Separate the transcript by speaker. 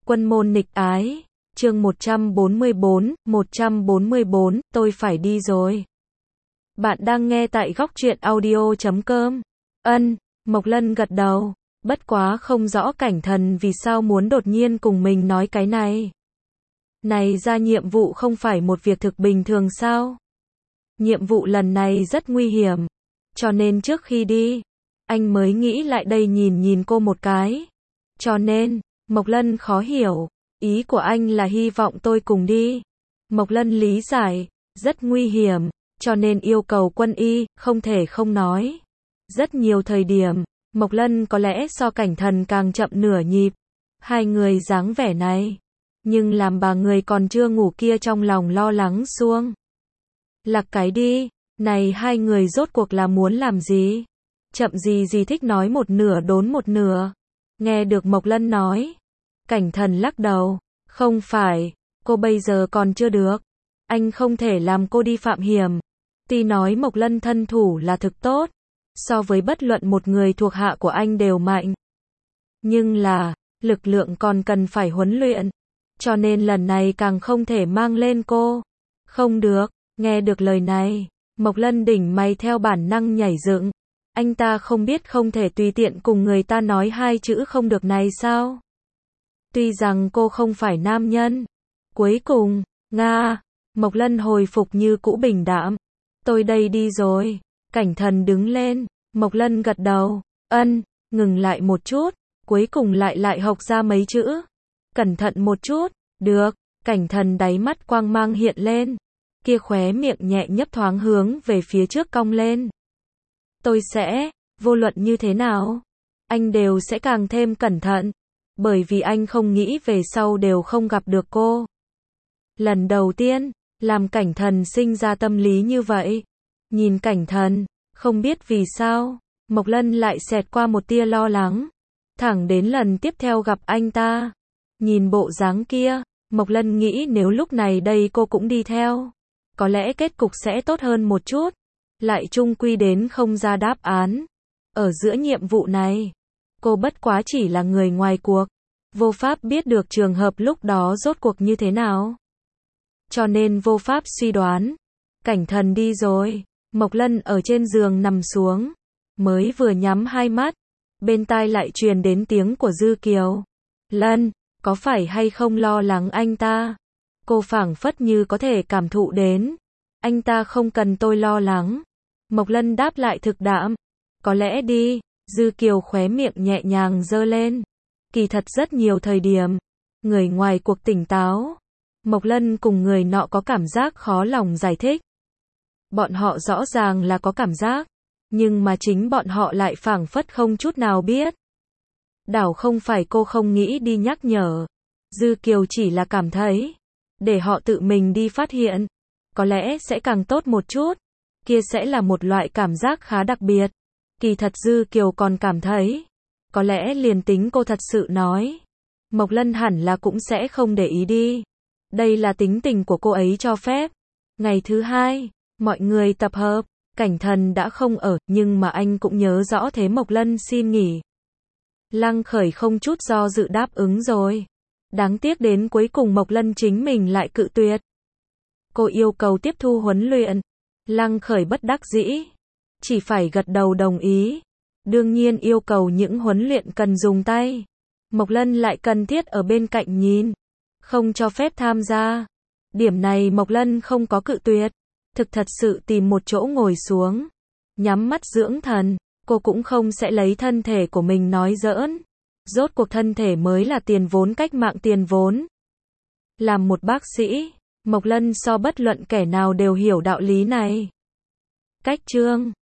Speaker 1: Quân môn nghịch ái, chương 144, tôi phải đi rồi. Bạn đang nghe tại góc truyện audio.com. Mộc Lân gật đầu, bất quá không rõ Cảnh Thần vì sao muốn đột nhiên cùng mình nói cái này. Này ra nhiệm vụ không phải một việc thực bình thường sao? Nhiệm vụ lần này rất nguy hiểm, cho nên trước khi đi, anh mới nghĩ lại đây nhìn cô một cái. Cho nên, Mộc Lân khó hiểu, ý của anh là hy vọng tôi cùng đi. Mộc Lân lý giải, rất nguy hiểm, cho nên yêu cầu quân y, không thể không nói. Rất nhiều thời điểm, Mộc Lân có lẽ so Cảnh Thần càng chậm nửa nhịp. Hai người dáng vẻ này, nhưng làm bà người còn chưa ngủ kia trong lòng lo lắng xuông. Lạc cái đi, này hai người rốt cuộc là muốn làm gì? Chậm gì thích nói một nửa đốn một nửa. Nghe được Mộc Lân nói, Cảnh Thần lắc đầu, không phải, cô bây giờ còn chưa được. Anh không thể làm cô đi phạm hiểm. Tuy nói Mộc Lân thân thủ là thực tốt, so với bất luận một người thuộc hạ của anh đều mạnh. Nhưng là, lực lượng còn cần phải huấn luyện, cho nên lần này càng không thể mang lên cô. Không được, nghe được lời này, Mộc Lân đỉnh mày theo bản năng nhảy dựng. Anh ta không biết không thể tùy tiện cùng người ta nói hai chữ không được này sao? Tuy rằng cô không phải nam nhân. Cuối cùng, Mộc Lân hồi phục như cũ bình đạm. Tôi đây đi rồi. Cảnh Thần đứng lên, Mộc Lân gật đầu. Ngừng lại một chút, cuối cùng lại học ra mấy chữ. Cẩn thận một chút, được. Cảnh Thần đáy mắt quang mang hiện lên. Kia khóe miệng nhẹ nhấp thoáng hướng về phía trước cong lên. Tôi sẽ, vô luận như thế nào, anh đều sẽ càng thêm cẩn thận, bởi vì anh không nghĩ về sau đều không gặp được cô. Lần đầu tiên, làm Cảnh Thần sinh ra tâm lý như vậy. Nhìn Cảnh Thần, không biết vì sao, Mộc Lân lại xẹt qua một tia lo lắng. Thẳng đến lần tiếp theo gặp anh ta, nhìn bộ dáng kia, Mộc Lân nghĩ nếu lúc này đây cô cũng đi theo, có lẽ kết cục sẽ tốt hơn một chút. Lại chung quy đến không ra đáp án. Ở giữa nhiệm vụ này, cô bất quá chỉ là người ngoài cuộc, vô pháp biết được trường hợp lúc đó rốt cuộc như thế nào. Cho nên vô pháp suy đoán. Cảnh Thần đi rồi, Mộc Lân ở trên giường nằm xuống, mới vừa nhắm hai mắt, bên tai lại truyền đến tiếng của Dư Kiều. Lân, có phải hay không lo lắng anh ta? Cô phảng phất như có thể cảm thụ đến. Anh ta không cần tôi lo lắng. Mộc Lân đáp lại thực đạm. Có lẽ đi. Dư Kiều khóe miệng nhẹ nhàng giơ lên. Kỳ thật rất nhiều thời điểm, người ngoài cuộc tỉnh táo. Mộc Lân cùng người nọ có cảm giác khó lòng giải thích. Bọn họ rõ ràng là có cảm giác, nhưng mà chính bọn họ lại phảng phất không chút nào biết. Đảo không phải cô không nghĩ đi nhắc nhở. Dư Kiều chỉ là cảm thấy, để họ tự mình đi phát hiện, có lẽ sẽ càng tốt một chút. Kia sẽ là một loại cảm giác khá đặc biệt. Kỳ thật Dư Kiều còn cảm thấy, có lẽ liền tính cô thật sự nói, Mộc Lân hẳn là cũng sẽ không để ý đi. Đây là tính tình của cô ấy cho phép. Ngày thứ hai, mọi người tập hợp, Cảnh Thần đã không ở, nhưng mà anh cũng nhớ rõ thế Mộc Lân xin nghỉ. Lăng Khởi không chút do dự đáp ứng rồi. Đáng tiếc đến cuối cùng Mộc Lân chính mình lại cự tuyệt. Cô yêu cầu tiếp thu huấn luyện. Lăng Khởi bất đắc dĩ, chỉ phải gật đầu đồng ý. Đương nhiên yêu cầu những huấn luyện cần dùng tay, Mộc Lân lại cần thiết ở bên cạnh nhìn, không cho phép tham gia. Điểm này Mộc Lân không có cự tuyệt, thật sự tìm một chỗ ngồi xuống, nhắm mắt dưỡng thần. Cô cũng không sẽ lấy thân thể của mình nói giỡn. Rốt cuộc thân thể mới là tiền vốn, cách mạng tiền vốn. Làm một bác sĩ, Mộc Lân so bất luận kẻ nào đều hiểu đạo lý này. Cách chương